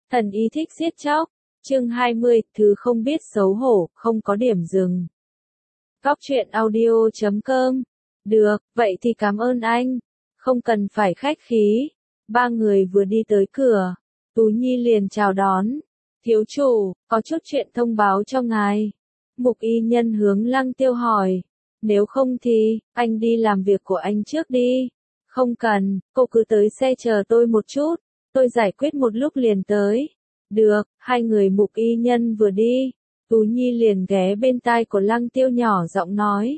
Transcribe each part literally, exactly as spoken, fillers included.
Thần y thích giết chóc. Chương hai mươi, thứ không biết xấu hổ, không có điểm dừng. Góc truyện audio chấm com. Được, vậy thì cảm ơn anh. Không cần phải khách khí. Ba người vừa đi tới cửa. Tú Nhi liền chào đón. Thiếu chủ, có chút chuyện thông báo cho ngài. Mục y nhân hướng Lăng Tiêu hỏi. Nếu không thì, anh đi làm việc của anh trước đi. Không cần, cô cứ tới xe chờ tôi một chút. Tôi giải quyết một lúc liền tới. Được, hai người mục y nhân vừa đi. Tú Nhi liền ghé bên tai của Lăng Tiêu nhỏ giọng nói.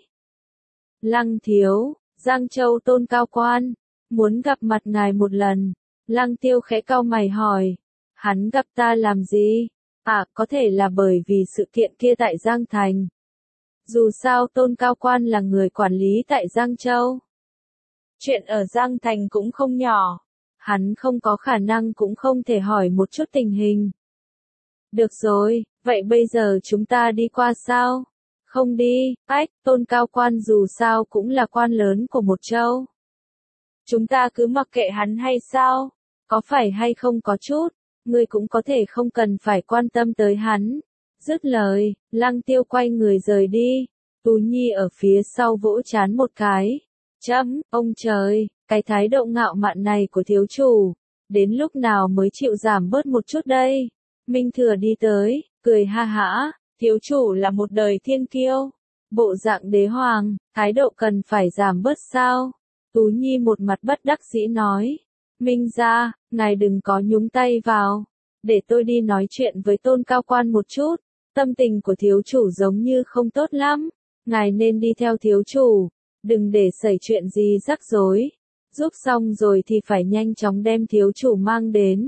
Lăng thiếu, Giang Châu Tôn cao quan, muốn gặp mặt ngài một lần. Lăng Tiêu khẽ cau mày hỏi. Hắn gặp ta làm gì? À, có thể là bởi vì sự kiện kia tại Giang Thành. Dù sao Tôn cao quan là người quản lý tại Giang Châu. Chuyện ở Giang Thành cũng không nhỏ. Hắn không có khả năng cũng không thể hỏi một chút tình hình. Được rồi, vậy bây giờ chúng ta đi qua sao? Không đi, ách, Tôn cao quan dù sao cũng là quan lớn của một châu. Chúng ta cứ mặc kệ hắn hay sao? Có phải hay không có chút, ngươi cũng có thể không cần phải quan tâm tới hắn. Dứt lời, Lăng Tiêu quay người rời đi. Tú Nhi ở phía sau vỗ chán một cái. Chấm, ông trời, cái thái độ ngạo mạn này của thiếu chủ, đến lúc nào mới chịu giảm bớt một chút đây? Minh Thừa đi tới, cười ha hả, thiếu chủ là một đời thiên kiêu, bộ dạng đế hoàng, thái độ cần phải giảm bớt sao? Tú Nhi một mặt bất đắc dĩ nói, Minh gia, ngài đừng có nhúng tay vào, để tôi đi nói chuyện với Tôn cao quan một chút, tâm tình của thiếu chủ giống như không tốt lắm, ngài nên đi theo thiếu chủ. Đừng để xảy chuyện gì rắc rối. Giúp xong rồi thì phải nhanh chóng đem thiếu chủ mang đến.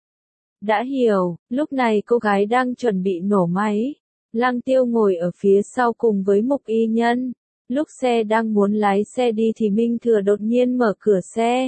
Đã hiểu, lúc này cô gái đang chuẩn bị nổ máy. Lăng Tiêu ngồi ở phía sau cùng với Mục y nhân. Lúc xe đang muốn lái xe đi thì Minh Thừa đột nhiên mở cửa xe.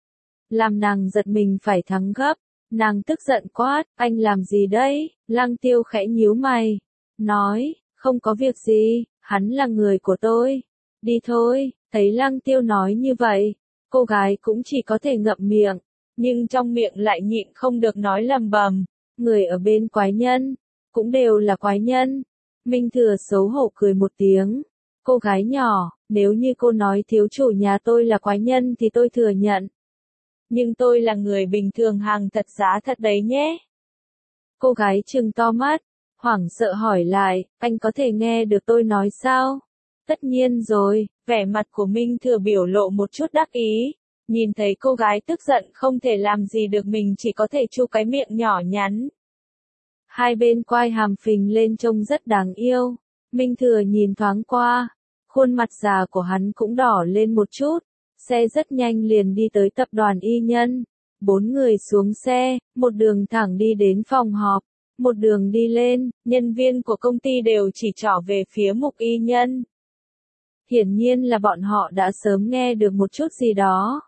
Làm nàng giật mình phải thắng gấp. Nàng tức giận quát, anh làm gì đấy? Lăng Tiêu khẽ nhíu mày. Nói, không có việc gì, hắn là người của tôi. Đi thôi, thấy Lăng Tiêu nói như vậy, cô gái cũng chỉ có thể ngậm miệng, nhưng trong miệng lại nhịn không được nói lầm bầm, người ở bên quái nhân, cũng đều là quái nhân. Minh Thừa xấu hổ cười một tiếng, cô gái nhỏ, nếu như cô nói thiếu chủ nhà tôi là quái nhân thì tôi thừa nhận. Nhưng tôi là người bình thường hàng thật giá thật đấy nhé. Cô gái trừng to mắt, hoảng sợ hỏi lại, anh có thể nghe được tôi nói sao? Tất nhiên rồi, vẻ mặt của Minh Thừa biểu lộ một chút đắc ý, nhìn thấy cô gái tức giận không thể làm gì được mình chỉ có thể chu cái miệng nhỏ nhắn. Hai bên quai hàm phình lên trông rất đáng yêu, Minh Thừa nhìn thoáng qua, khuôn mặt già của hắn cũng đỏ lên một chút, xe rất nhanh liền đi tới tập đoàn y nhân, bốn người xuống xe, một đường thẳng đi đến phòng họp, một đường đi lên, nhân viên của công ty đều chỉ trỏ về phía Mục y nhân. Hiển nhiên là bọn họ đã sớm nghe được một chút gì đó.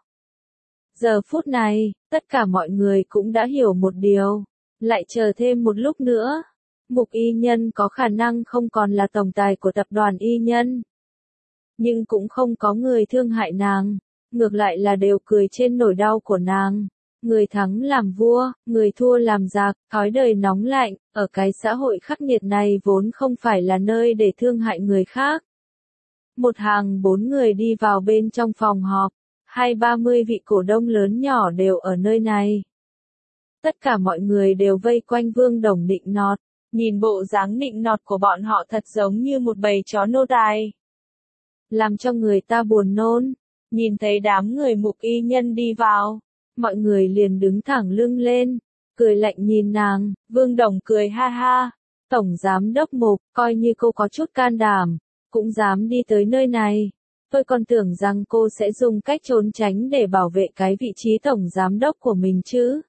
Giờ phút này, tất cả mọi người cũng đã hiểu một điều. Lại chờ thêm một lúc nữa. Mục y nhân có khả năng không còn là tổng tài của tập đoàn y nhân. Nhưng cũng không có người thương hại nàng. Ngược lại là đều cười trên nỗi đau của nàng. Người thắng làm vua, người thua làm giặc, thói đời nóng lạnh. Ở cái xã hội khắc nghiệt này vốn không phải là nơi để thương hại người khác. Một hàng bốn người đi vào bên trong phòng họp, hai ba mươi vị cổ đông lớn nhỏ đều ở nơi này. Tất cả mọi người đều vây quanh Vương Đồng nịnh nọt, nhìn bộ dáng nịnh nọt của bọn họ thật giống như một bầy chó nô tài. Làm cho người ta buồn nôn, nhìn thấy đám người Mục y nhân đi vào, mọi người liền đứng thẳng lưng lên, cười lạnh nhìn nàng, Vương Đồng cười ha ha, Tổng Giám Đốc Mục, coi như cô có chút can đảm. Cũng dám đi tới nơi này. Tôi còn tưởng rằng cô sẽ dùng cách trốn tránh để bảo vệ cái vị trí tổng giám đốc của mình chứ.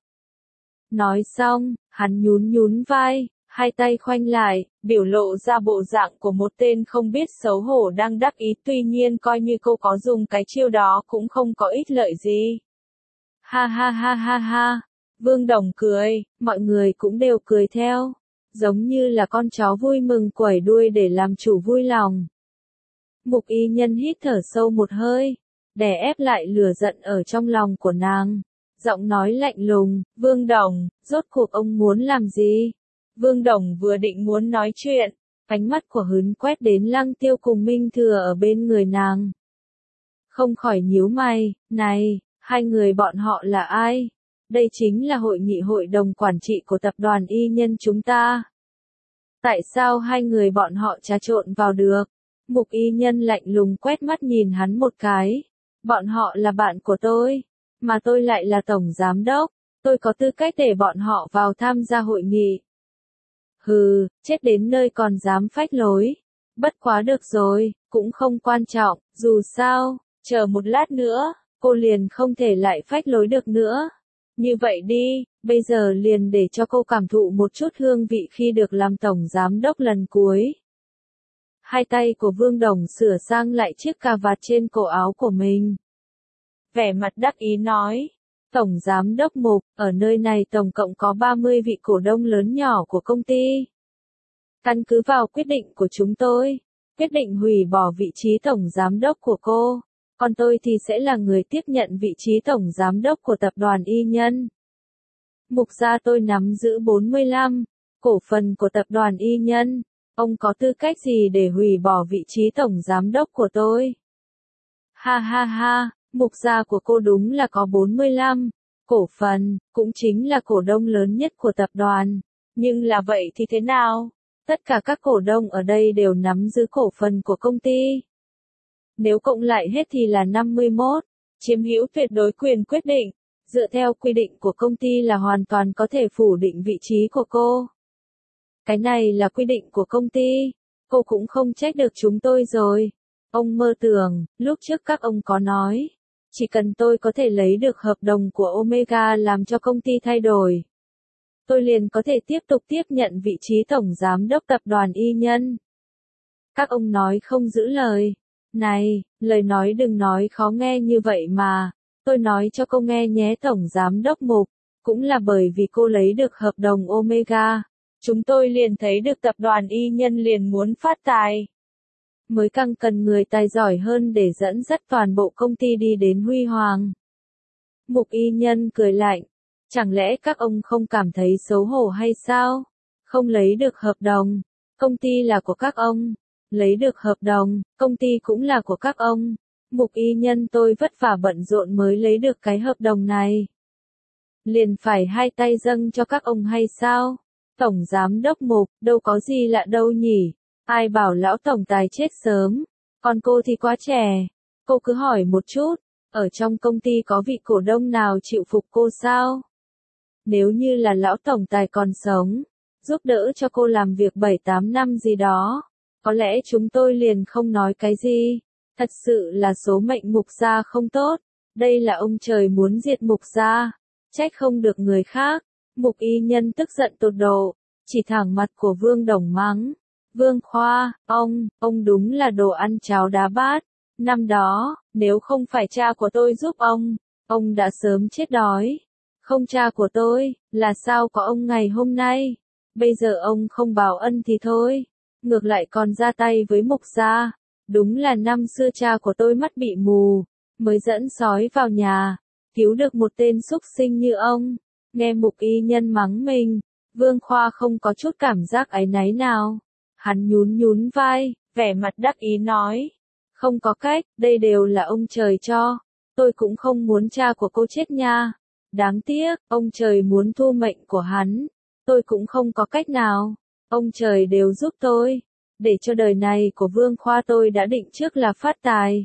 Nói xong, hắn nhún nhún vai, hai tay khoanh lại, biểu lộ ra bộ dạng của một tên không biết xấu hổ đang đắc ý. Tuy nhiên coi như cô có dùng cái chiêu đó cũng không có ích lợi gì. Ha ha ha ha ha. Vương Đồng cười, mọi người cũng đều cười theo. Giống như là con chó vui mừng quẩy đuôi để làm chủ vui lòng. Mục y nhân hít thở sâu một hơi, đè ép lại lửa giận ở trong lòng của nàng. giọng nói lạnh lùng, Vương Đồng, rốt cuộc ông muốn làm gì? Vương Đồng vừa định muốn nói chuyện, ánh mắt của Hớn quét đến Lăng Tiêu cùng Minh Thừa ở bên người nàng. Không khỏi nhíu mày, này, hai người bọn họ là ai? Đây chính là hội nghị hội đồng quản trị của tập đoàn y nhân chúng ta. Tại sao hai người bọn họ trà trộn vào được? Mục y nhân lạnh lùng quét mắt nhìn hắn một cái. Bọn họ là bạn của tôi, mà tôi lại là tổng giám đốc. Tôi có tư cách để bọn họ vào tham gia hội nghị. Hừ, chết đến nơi còn dám phách lối. Bất quá được rồi, cũng không quan trọng, dù sao, chờ một lát nữa, cô liền không thể lại phách lối được nữa. Như vậy đi, bây giờ liền để cho cô cảm thụ một chút hương vị khi được làm tổng giám đốc lần cuối. Hai tay của Vương Đồng sửa sang lại chiếc cà vạt trên cổ áo của mình. Vẻ mặt đắc ý nói, tổng giám đốc Mục, ở nơi này tổng cộng có ba mươi vị cổ đông lớn nhỏ của công ty. Căn cứ vào quyết định của chúng tôi, quyết định hủy bỏ vị trí tổng giám đốc của cô. Còn tôi thì sẽ là người tiếp nhận vị trí tổng giám đốc của tập đoàn y nhân. Mục gia tôi nắm giữ bốn mươi lăm cổ phần của tập đoàn y nhân. Ông có tư cách gì để hủy bỏ vị trí tổng giám đốc của tôi? Ha ha ha, Mục gia của cô đúng là có bốn mươi lăm cổ phần, cũng chính là cổ đông lớn nhất của tập đoàn. Nhưng là vậy thì thế nào? Tất cả các cổ đông ở đây đều nắm giữ cổ phần của công ty. Nếu cộng lại hết thì là năm mươi mốt, chiếm hữu tuyệt đối quyền quyết định, dựa theo quy định của công ty là hoàn toàn có thể phủ định vị trí của cô. Cái này là quy định của công ty, cô cũng không trách được chúng tôi rồi. Ông mơ tưởng, lúc trước các ông có nói, chỉ cần tôi có thể lấy được hợp đồng của Omega làm cho công ty thay đổi, tôi liền có thể tiếp tục tiếp nhận vị trí tổng giám đốc tập đoàn y nhân. Các ông nói không giữ lời. Này, lời nói đừng nói khó nghe như vậy mà, tôi nói cho cô nghe nhé tổng giám đốc Mục, cũng là bởi vì cô lấy được hợp đồng Omega, chúng tôi liền thấy được tập đoàn y nhân liền muốn phát tài. Mới càng cần người tài giỏi hơn để dẫn dắt toàn bộ công ty đi đến huy hoàng. Mục y nhân cười lạnh, chẳng lẽ các ông không cảm thấy xấu hổ hay sao? Không lấy được hợp đồng, công ty là của các ông. Lấy được hợp đồng, công ty cũng là của các ông. Mục y nhân tôi vất vả bận rộn mới lấy được cái hợp đồng này. Liền phải hai tay dâng cho các ông hay sao? Tổng giám đốc Mục, đâu có gì lạ đâu nhỉ? Ai bảo lão tổng tài chết sớm? Còn cô thì quá trẻ. Cô cứ hỏi một chút, ở trong công ty có vị cổ đông nào chịu phục cô sao? Nếu như là lão tổng tài còn sống, giúp đỡ cho cô làm việc bảy tám năm gì đó, có lẽ chúng tôi liền không nói cái gì. Thật sự là số mệnh Mục gia không tốt. Đây là ông trời muốn diệt Mục gia. Trách không được người khác. Mục y nhân tức giận tột độ, chỉ thẳng mặt của Vương Đồng mắng. Vương Khoa, ông, ông đúng là đồ ăn cháo đá bát. Năm đó, nếu không phải cha của tôi giúp ông, ông đã sớm chết đói. Không cha của tôi, là sao có ông ngày hôm nay? Bây giờ ông không báo ân thì thôi, ngược lại còn ra tay với Mục gia. Đúng là năm xưa cha của tôi mắt bị mù, mới dẫn sói vào nhà, cứu được một tên súc sinh như ông. Nghe Mục y nhân mắng mình, Vương Khoa không có chút cảm giác áy náy nào. Hắn nhún nhún vai, vẻ mặt đắc ý nói. Không có cách, đây đều là ông trời cho. Tôi cũng không muốn cha của cô chết nha. Đáng tiếc, ông trời muốn thu mệnh của hắn. Tôi cũng không có cách nào. Ông trời đều giúp tôi. Để cho đời này của Vương Khoa tôi đã định trước là phát tài.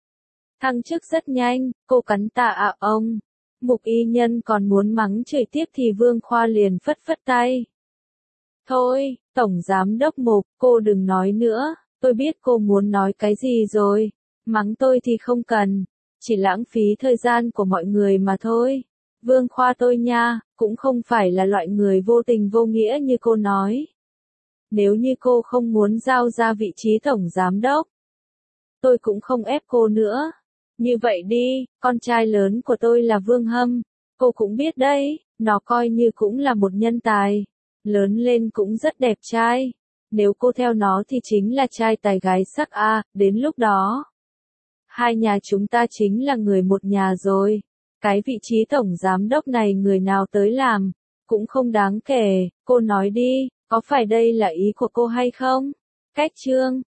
Thăng chức rất nhanh, cô cắn tạ ạ ông. Mục y nhân còn muốn mắng chửi tiếp thì Vương Khoa liền phất phất tay. Thôi, tổng giám đốc Mục, cô đừng nói nữa, tôi biết cô muốn nói cái gì rồi. Mắng tôi thì không cần, chỉ lãng phí thời gian của mọi người mà thôi. Vương Khoa tôi nha, cũng không phải là loại người vô tình vô nghĩa như cô nói. Nếu như cô không muốn giao ra vị trí tổng giám đốc, tôi cũng không ép cô nữa. Như vậy đi, con trai lớn của tôi là Vương Hâm, cô cũng biết đấy, nó coi như cũng là một nhân tài, lớn lên cũng rất đẹp trai. Nếu cô theo nó thì chính là trai tài gái sắc a, đến lúc đó, hai nhà chúng ta chính là người một nhà rồi. Cái vị trí tổng giám đốc này người nào tới làm, cũng không đáng kể, cô nói đi, có phải đây là ý của cô hay không? Cách chương